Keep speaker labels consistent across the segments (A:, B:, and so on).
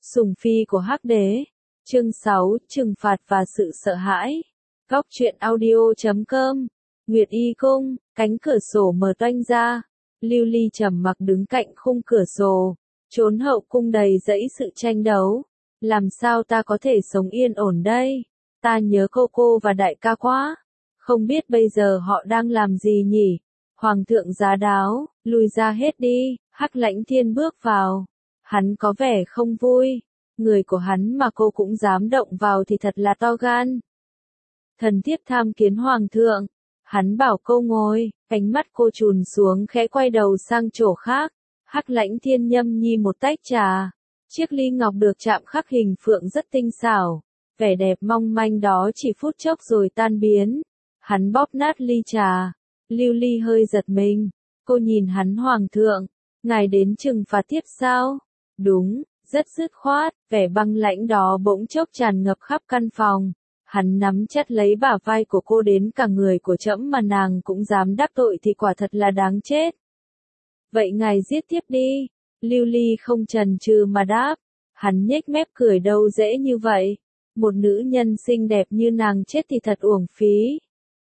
A: Sùng phi của Hắc Đế. Chương 6, trừng phạt và sự sợ hãi. Góc truyện audio.com. Nguyệt Y Cung, cánh cửa sổ mở toang ra. Lưu Ly trầm mặc đứng cạnh khung cửa sổ. Trốn hậu cung đầy dẫy sự tranh đấu. Làm sao ta có thể sống yên ổn đây? Ta nhớ cô và đại ca quá. Không biết bây giờ họ đang làm gì nhỉ? Hoàng thượng giá đáo, lùi ra hết đi. Hắc Lãnh Thiên bước vào. Hắn có vẻ không vui. Người của hắn mà cô cũng dám động vào thì thật là to gan. Thần thiếp tham kiến hoàng thượng. Hắn bảo cô ngồi, ánh mắt cô trùn xuống khẽ quay đầu sang chỗ khác. Hắc Lãnh Thiên nhâm nhi một tách trà. Chiếc ly ngọc được chạm khắc hình phượng rất tinh xảo. Vẻ đẹp mong manh đó chỉ phút chốc rồi tan biến. Hắn bóp nát ly trà. Lưu Ly hơi giật mình. Cô nhìn hắn hoàng thượng. Ngài đến trừng phạt tiếp sao? Đúng, rất dứt khoát, vẻ băng lãnh đó bỗng chốc tràn ngập khắp căn phòng. Hắn nắm chặt lấy bả vai của cô, đến cả người của trẫm mà nàng cũng dám đắc tội thì quả thật là đáng chết. Vậy ngài giết tiếp đi. Lưu Ly không chần chừ mà đáp. Hắn nhếch mép cười, đâu dễ như vậy. Một nữ nhân xinh đẹp như nàng chết thì thật uổng phí.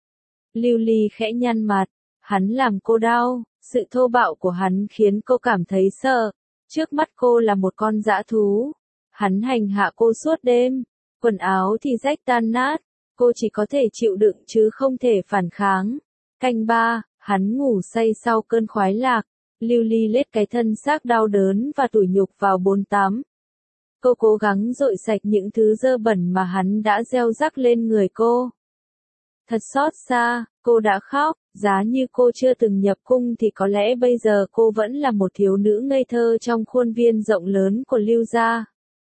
A: Lưu Ly khẽ nhăn mặt. Hắn làm cô đau. Sự thô bạo của hắn khiến cô cảm thấy sợ. Trước mắt cô là một con dã thú. Hắn hành hạ cô suốt đêm. Quần áo thì rách tan nát. Cô chỉ có thể chịu đựng chứ không thể phản kháng. Canh 3, hắn ngủ say sau cơn khoái lạc. Lưu Ly lết cái thân xác đau đớn và tủi nhục vào bồn tắm. Cô cố gắng dội sạch những thứ dơ bẩn mà hắn đã gieo rắc lên người cô. Thật xót xa, cô đã khóc. Giá như cô chưa từng nhập cung thì có lẽ bây giờ cô vẫn là một thiếu nữ ngây thơ trong khuôn viên rộng lớn của Lưu gia.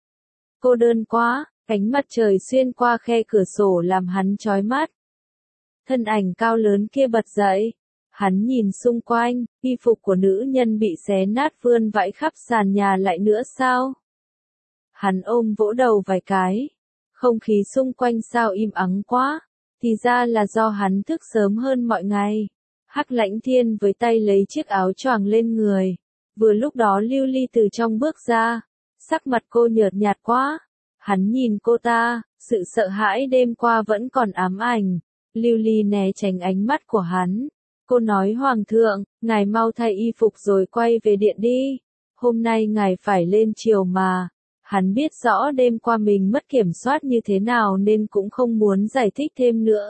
A: Cô đơn quá, ánh mặt trời xuyên qua khe cửa sổ làm hắn chói mắt. Thân ảnh cao lớn kia bật dậy. Hắn nhìn xung quanh, y phục của nữ nhân bị xé nát vươn vãi khắp sàn nhà lại nữa sao? Hắn ôm vỗ đầu vài cái. Không khí xung quanh sao im ắng quá. Thì ra là do hắn thức sớm hơn mọi ngày. Hắc Lãnh Thiên với tay lấy chiếc áo choàng lên người. Vừa lúc đó Lưu Ly từ trong bước ra. Sắc mặt cô nhợt nhạt quá. Hắn nhìn cô ta, sự sợ hãi đêm qua vẫn còn ám ảnh. Lưu Ly né tránh ánh mắt của hắn. Cô nói hoàng thượng, ngài mau thay y phục rồi quay về điện đi. Hôm nay ngài phải lên triều mà. Hắn biết rõ đêm qua mình mất kiểm soát như thế nào nên cũng không muốn giải thích thêm nữa.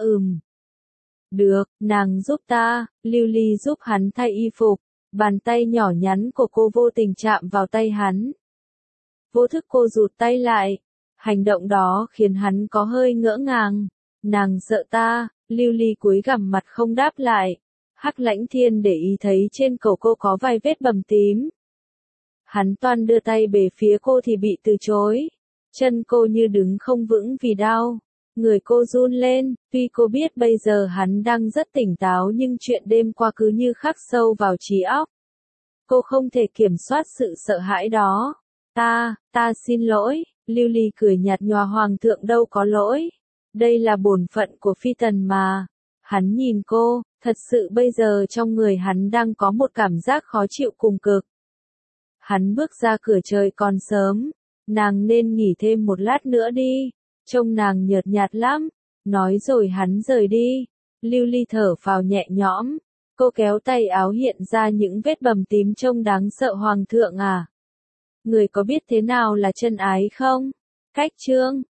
A: Được, nàng giúp ta. Lưu Ly giúp hắn thay y phục. Bàn tay nhỏ nhắn của cô vô tình chạm vào tay hắn. Vô thức cô rụt tay lại. Hành động đó khiến hắn có hơi ngỡ ngàng. Nàng sợ ta. Lưu Ly cúi gằm mặt không đáp lại. Hắc Lãnh Thiên để ý thấy trên cổ cô có vài vết bầm tím. Hắn toan đưa tay về phía cô thì bị từ chối. Chân cô như đứng không vững vì đau. Người cô run lên, tuy cô biết bây giờ hắn đang rất tỉnh táo nhưng chuyện đêm qua cứ như khắc sâu vào trí óc. Cô không thể kiểm soát sự sợ hãi đó. Ta xin lỗi. Lưu Ly cười nhạt nhòa, hoàng thượng đâu có lỗi. Đây là bổn phận của phi tần mà. Hắn nhìn cô, thật sự bây giờ trong người hắn đang có một cảm giác khó chịu cùng cực. Hắn bước ra cửa, trời còn sớm. Nàng nên nghỉ thêm một lát nữa đi. Trông nàng nhợt nhạt lắm. Nói rồi hắn rời đi. Lưu Ly thở phào nhẹ nhõm. Cô kéo tay áo hiện ra những vết bầm tím trông đáng sợ. Hoàng thượng à? Người có biết thế nào là chân ái không? Cách chương